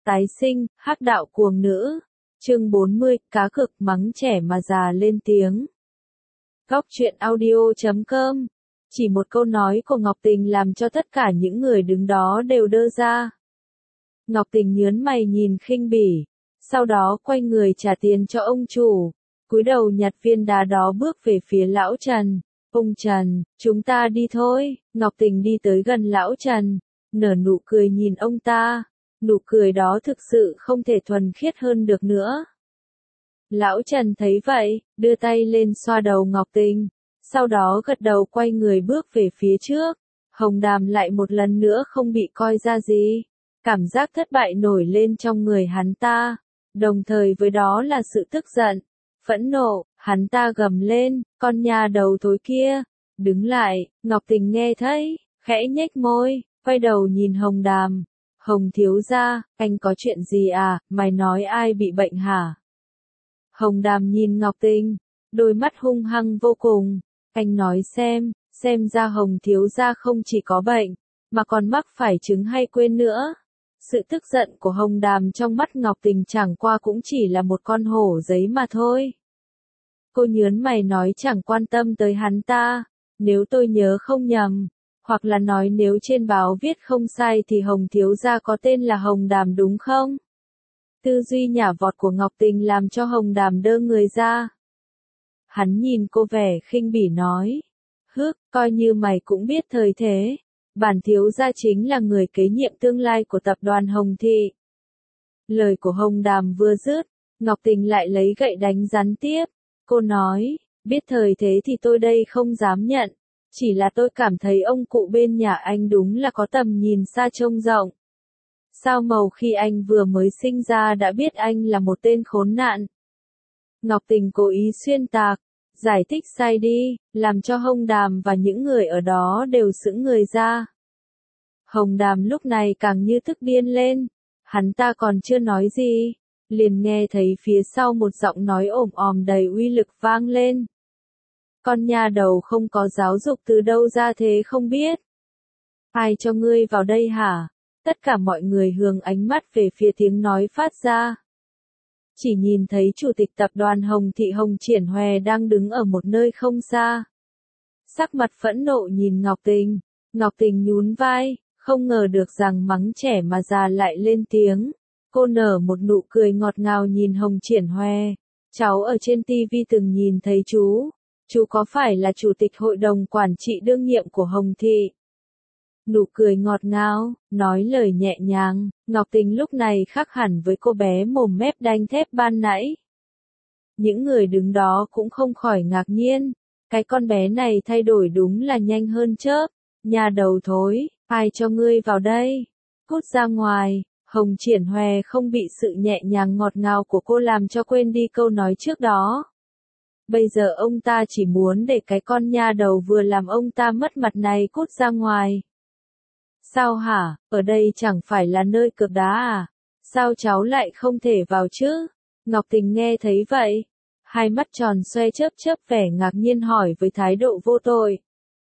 Tái sinh, hắc đạo cuồng nữ. Chương 40, cá cược mắng trẻ mà già lên tiếng. Góc truyện audio.com. Chỉ một câu nói của Ngọc Tình làm cho tất cả những người đứng đó đều đơ ra. Ngọc Tình nhớn mày nhìn khinh bỉ, sau đó quay người trả tiền cho ông chủ, cúi đầu nhặt viên đá đó bước về phía lão Trần. Ông Trần, chúng ta đi thôi. Ngọc Tình đi tới gần lão Trần, nở nụ cười nhìn ông ta. Nụ cười đó thực sự không thể thuần khiết hơn được nữa. Lão Trần thấy vậy, đưa tay lên xoa đầu Ngọc Tình, sau đó gật đầu quay người bước về phía trước. Hồng Đàm lại một lần nữa không bị coi ra gì. Cảm giác thất bại nổi lên trong người hắn ta, đồng thời với đó là sự tức giận, phẫn nộ. Hắn ta gầm lên, con nhà đầu thối kia, đứng lại. Ngọc Tình nghe thấy, khẽ nhếch môi, quay đầu nhìn Hồng Đàm. Hồng thiếu gia, anh có chuyện gì à, mày nói ai bị bệnh hả? Hồng Đàm nhìn Ngọc Tình, đôi mắt hung hăng vô cùng. Anh nói xem ra Hồng thiếu gia không chỉ có bệnh, mà còn mắc phải chứng hay quên nữa. Sự tức giận của Hồng Đàm trong mắt Ngọc Tình chẳng qua cũng chỉ là một con hổ giấy mà thôi. Cô nhớn mày nói chẳng quan tâm tới hắn ta, nếu tôi nhớ không nhầm, hoặc là nói nếu trên báo viết không sai thì Hồng thiếu gia có tên là Hồng Đàm đúng không? Tư duy nhả vọt của Ngọc Tình làm cho Hồng Đàm đơ người ra. Hắn nhìn cô vẻ khinh bỉ nói, coi như mày cũng biết thời thế, bản thiếu gia chính là người kế nhiệm tương lai của tập đoàn Hồng Thị. Lời của Hồng Đàm vừa dứt, Ngọc Tình lại lấy gậy đánh rắn tiếp. Cô nói, biết thời thế thì tôi đây không dám nhận, chỉ là tôi cảm thấy ông cụ bên nhà anh đúng là có tầm nhìn xa trông rộng. Sao màu khi anh vừa mới sinh ra đã biết anh là một tên khốn nạn? Ngọc Tình cố ý xuyên tạc, giải thích sai đi, làm cho Hồng Đàm và những người ở đó đều sững người ra. Hồng Đàm lúc này càng như tức điên lên, hắn ta còn chưa nói gì, liền nghe thấy phía sau một giọng nói ồm òm đầy uy lực vang lên. Con nhà đầu không có giáo dục từ đâu ra thế không biết. Ai cho ngươi vào đây hả? Tất cả mọi người hướng ánh mắt về phía tiếng nói phát ra. Chỉ nhìn thấy chủ tịch tập đoàn Hồng Thị Hồng Triển Hòe đang đứng ở một nơi không xa. Sắc mặt phẫn nộ nhìn Ngọc Tình. Ngọc Tình nhún vai, không ngờ được rằng mắng trẻ mà già lại lên tiếng. Cô nở một nụ cười ngọt ngào nhìn Hồng Triển Hòe. Cháu ở trên TV từng nhìn thấy chú có phải là chủ tịch hội đồng quản trị đương nhiệm của Hồng Thị? Nụ cười ngọt ngào, nói lời nhẹ nhàng, Ngọc Tình lúc này khác hẳn với cô bé mồm mép đanh thép ban nãy. Những người đứng đó cũng không khỏi ngạc nhiên, cái con bé này thay đổi đúng là nhanh hơn chớp. Nhà đầu thối, ai cho ngươi vào đây? Cút ra ngoài. Hồng Triển Hòe không bị sự nhẹ nhàng ngọt ngào của cô làm cho quên đi câu nói trước đó. Bây giờ ông ta chỉ muốn để cái con nha đầu vừa làm ông ta mất mặt này cút ra ngoài. Sao hả, ở đây chẳng phải là nơi cược đá à? Sao cháu lại không thể vào chứ? Ngọc Tình nghe thấy vậy, hai mắt tròn xoe chớp vẻ ngạc nhiên hỏi với thái độ vô tội.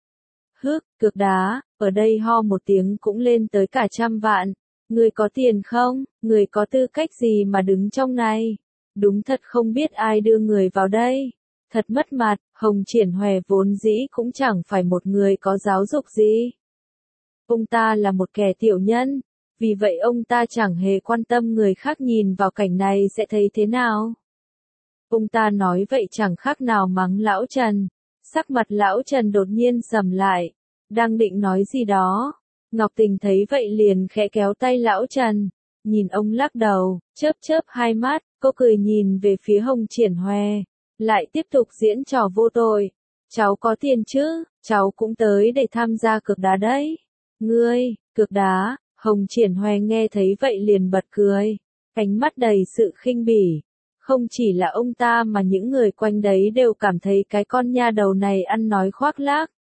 Cược đá, ở đây ho một tiếng cũng lên tới cả 100 vạn. Người có tiền không? Người có tư cách gì mà đứng trong này? Đúng thật không biết ai đưa người vào đây. Thật mất mặt. Hồng Triển Hòe vốn dĩ cũng chẳng phải một người có giáo dục gì. Ông ta là một kẻ tiểu nhân, vì vậy ông ta chẳng hề quan tâm người khác nhìn vào cảnh này sẽ thấy thế nào. Ông ta nói vậy chẳng khác nào mắng lão Trần. Sắc mặt lão Trần đột nhiên sầm lại, đang định nói gì đó. Ngọc Tình thấy vậy liền khẽ kéo tay lão Trần, nhìn ông lắc đầu, chớp hai mắt, cô cười nhìn về phía Hồng Triển Hòe, lại tiếp tục diễn trò vô tội. Cháu có tiền chứ, cháu cũng tới để tham gia cược đá đấy. Ngươi, cược đá? Hồng Triển Hòe nghe thấy vậy liền bật cười, ánh mắt đầy sự khinh bỉ. Không chỉ là ông ta mà những người quanh đấy đều cảm thấy cái con nha đầu này ăn nói khoác lác.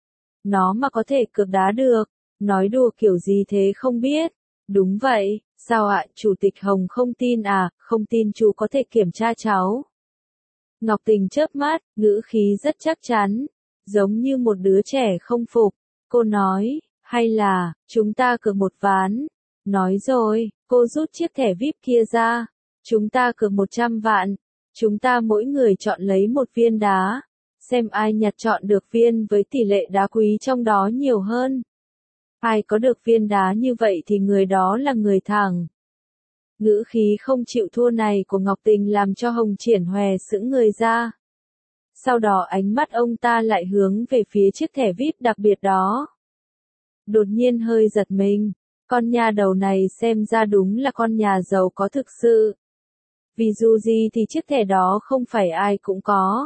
Nó mà có thể cược đá được, nói đùa kiểu gì thế không biết. Đúng vậy, sao ạ, Chủ tịch Hồng không tin à, không tin chú có thể kiểm tra cháu. Ngọc Tình chớp mắt, ngữ khí rất chắc chắn, giống như một đứa trẻ không phục. Cô nói, hay là, chúng ta cược một ván. Nói rồi, Cô rút chiếc thẻ VIP kia ra. Chúng ta cược 100 vạn. Chúng ta mỗi người chọn lấy một viên đá. Xem ai nhặt chọn được viên với tỷ lệ đá quý trong đó nhiều hơn. Ai có được viên đá như vậy thì người đó là người thắng. Ngữ khí không chịu thua này của Ngọc Tình làm cho Hồng Triển Hòe sững người ra. Sau đó ánh mắt ông ta lại hướng về phía chiếc thẻ VIP đặc biệt đó. Đột nhiên hơi giật mình, con nhà đầu này xem ra đúng là con nhà giàu có thực sự. Vì dù gì thì chiếc thẻ đó không phải ai cũng có.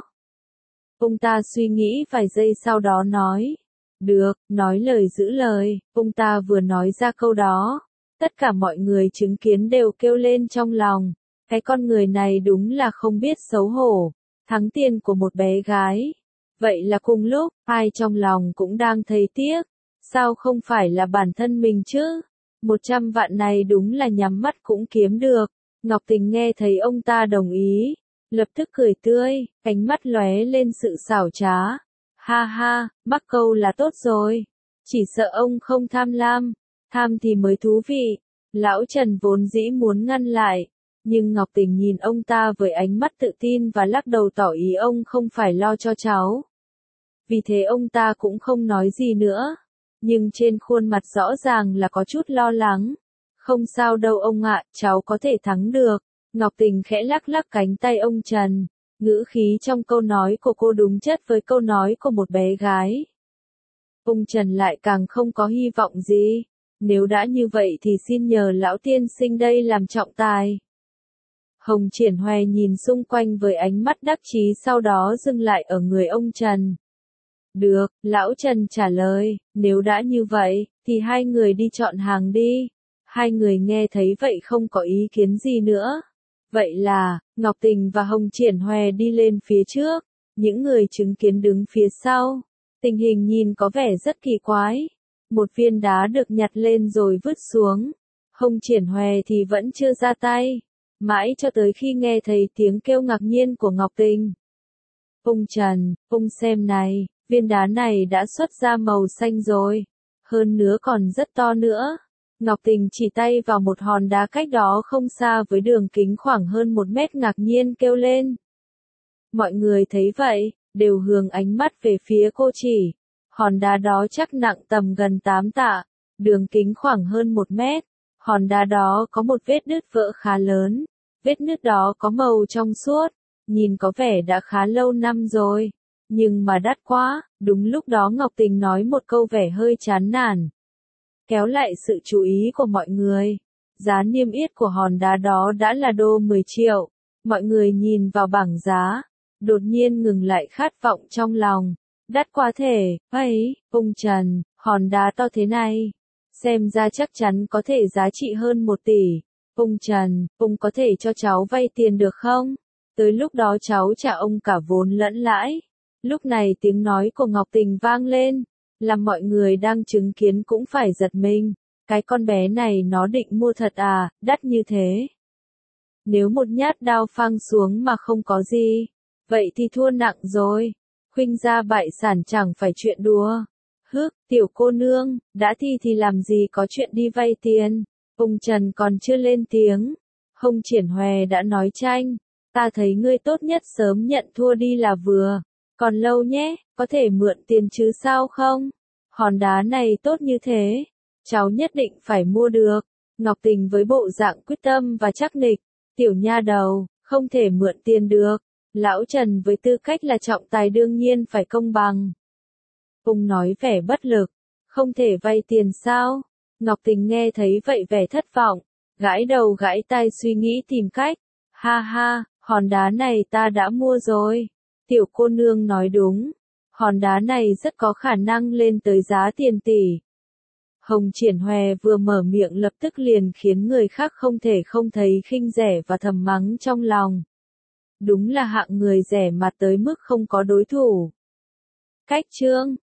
Ông ta suy nghĩ vài giây sau đó nói. Được, nói lời giữ lời, ông ta vừa nói ra câu đó. Tất cả mọi người chứng kiến đều kêu lên trong lòng. Cái con người này đúng là không biết xấu hổ. Thắng tiền của một bé gái. Vậy là cùng lúc, ai trong lòng cũng đang thấy tiếc. Sao không phải là bản thân mình chứ? 100 vạn này đúng là nhắm mắt cũng kiếm được. Ngọc Tình nghe thấy ông ta đồng ý. Lập tức cười tươi, ánh mắt lóe lên sự xảo trá. Ha ha, mắc câu là tốt rồi. Chỉ sợ ông không tham lam. Tham thì mới thú vị. Lão Trần vốn dĩ muốn ngăn lại. Nhưng Ngọc Tình nhìn ông ta với ánh mắt tự tin và lắc đầu tỏ ý ông không phải lo cho cháu. Vì thế ông ta cũng không nói gì nữa. Nhưng trên khuôn mặt rõ ràng là có chút lo lắng. Không sao đâu ông ạ, cháu có thể thắng được. Ngọc Tình khẽ lắc lắc cánh tay ông Trần. Ngữ khí trong câu nói của cô đúng chất với câu nói của một bé gái. Ông Trần lại càng không có hy vọng gì. Nếu đã như vậy thì xin nhờ lão tiên sinh đây làm trọng tài. Hồng Triển Hòe nhìn xung quanh với ánh mắt đắc chí sau đó dừng lại ở người ông Trần. Được, lão Trần trả lời, nếu đã như vậy, thì hai người đi chọn hàng đi. Hai người nghe thấy vậy không có ý kiến gì nữa. Vậy là, Ngọc Tình và Hồng Triển Hòe đi lên phía trước, những người chứng kiến đứng phía sau. Tình hình nhìn có vẻ rất kỳ quái. Một viên đá được nhặt lên rồi vứt xuống. Hồng Triển Hòe thì vẫn chưa ra tay. Mãi cho tới khi nghe thấy tiếng kêu ngạc nhiên của Ngọc Tình. Ông Trần, ông xem này, viên đá này đã xuất ra màu xanh rồi. Hơn nữa còn rất to nữa. Ngọc Tình chỉ tay vào một hòn đá cách đó không xa với đường kính khoảng hơn 1 mét ngạc nhiên kêu lên. Mọi người thấy vậy, đều hướng ánh mắt về phía cô chỉ. Hòn đá đó chắc nặng tầm gần 8 tạ, đường kính khoảng hơn 1 mét. Hòn đá đó có một vết nứt vỡ khá lớn. Vết nứt đó có màu trong suốt, nhìn có vẻ đã khá lâu năm rồi. Nhưng mà đắt quá, đúng lúc đó Ngọc Tình nói một câu vẻ hơi chán nản. Kéo lại sự chú ý của mọi người. Giá niêm yết của hòn đá đó đã là đô 10 triệu. Mọi người nhìn vào bảng giá, đột nhiên ngừng lại khát vọng trong lòng. Đắt quá thể, ấy, ông Trần, hòn đá to thế này. Xem ra chắc chắn có thể giá trị hơn 1 tỷ. Ông Trần, ông có thể cho cháu vay tiền được không? Tới lúc đó cháu trả ông cả vốn lẫn lãi. Lúc này tiếng nói của Ngọc Tình vang lên, làm mọi người đang chứng kiến cũng phải giật mình. Cái con bé này nó định mua thật à, đắt như thế. Nếu một nhát đao phang xuống mà không có gì, vậy thì thua nặng rồi. Khuynh gia bại sản chẳng phải chuyện đùa. Hức, tiểu cô nương, đã thi thì làm gì có chuyện đi vay tiền. Ông Trần còn chưa lên tiếng. Hồng Triển Hòe đã nói tranh. Ta thấy ngươi tốt nhất sớm nhận thua đi là vừa. Còn lâu nhé, có thể mượn tiền chứ sao không? Hòn đá này tốt như thế. Cháu nhất định phải mua được. Ngọc Tình với bộ dạng quyết tâm và chắc nịch. Tiểu nha đầu, không thể mượn tiền được. Lão Trần với tư cách là trọng tài đương nhiên phải công bằng. Ông nói vẻ bất lực. Không thể vay tiền sao? Ngọc Tình nghe thấy vậy vẻ thất vọng. Gãi đầu gãi tai suy nghĩ tìm cách. Ha ha, hòn đá này ta đã mua rồi. Tiểu cô nương nói đúng. Hòn đá này rất có khả năng lên tới giá tiền tỷ. Hồng Triển Hòe vừa mở miệng lập tức liền khiến người khác không thể không thấy khinh rẻ và thầm mắng trong lòng. Đúng là hạng người rẻ mặt tới mức không có đối thủ. Cách chương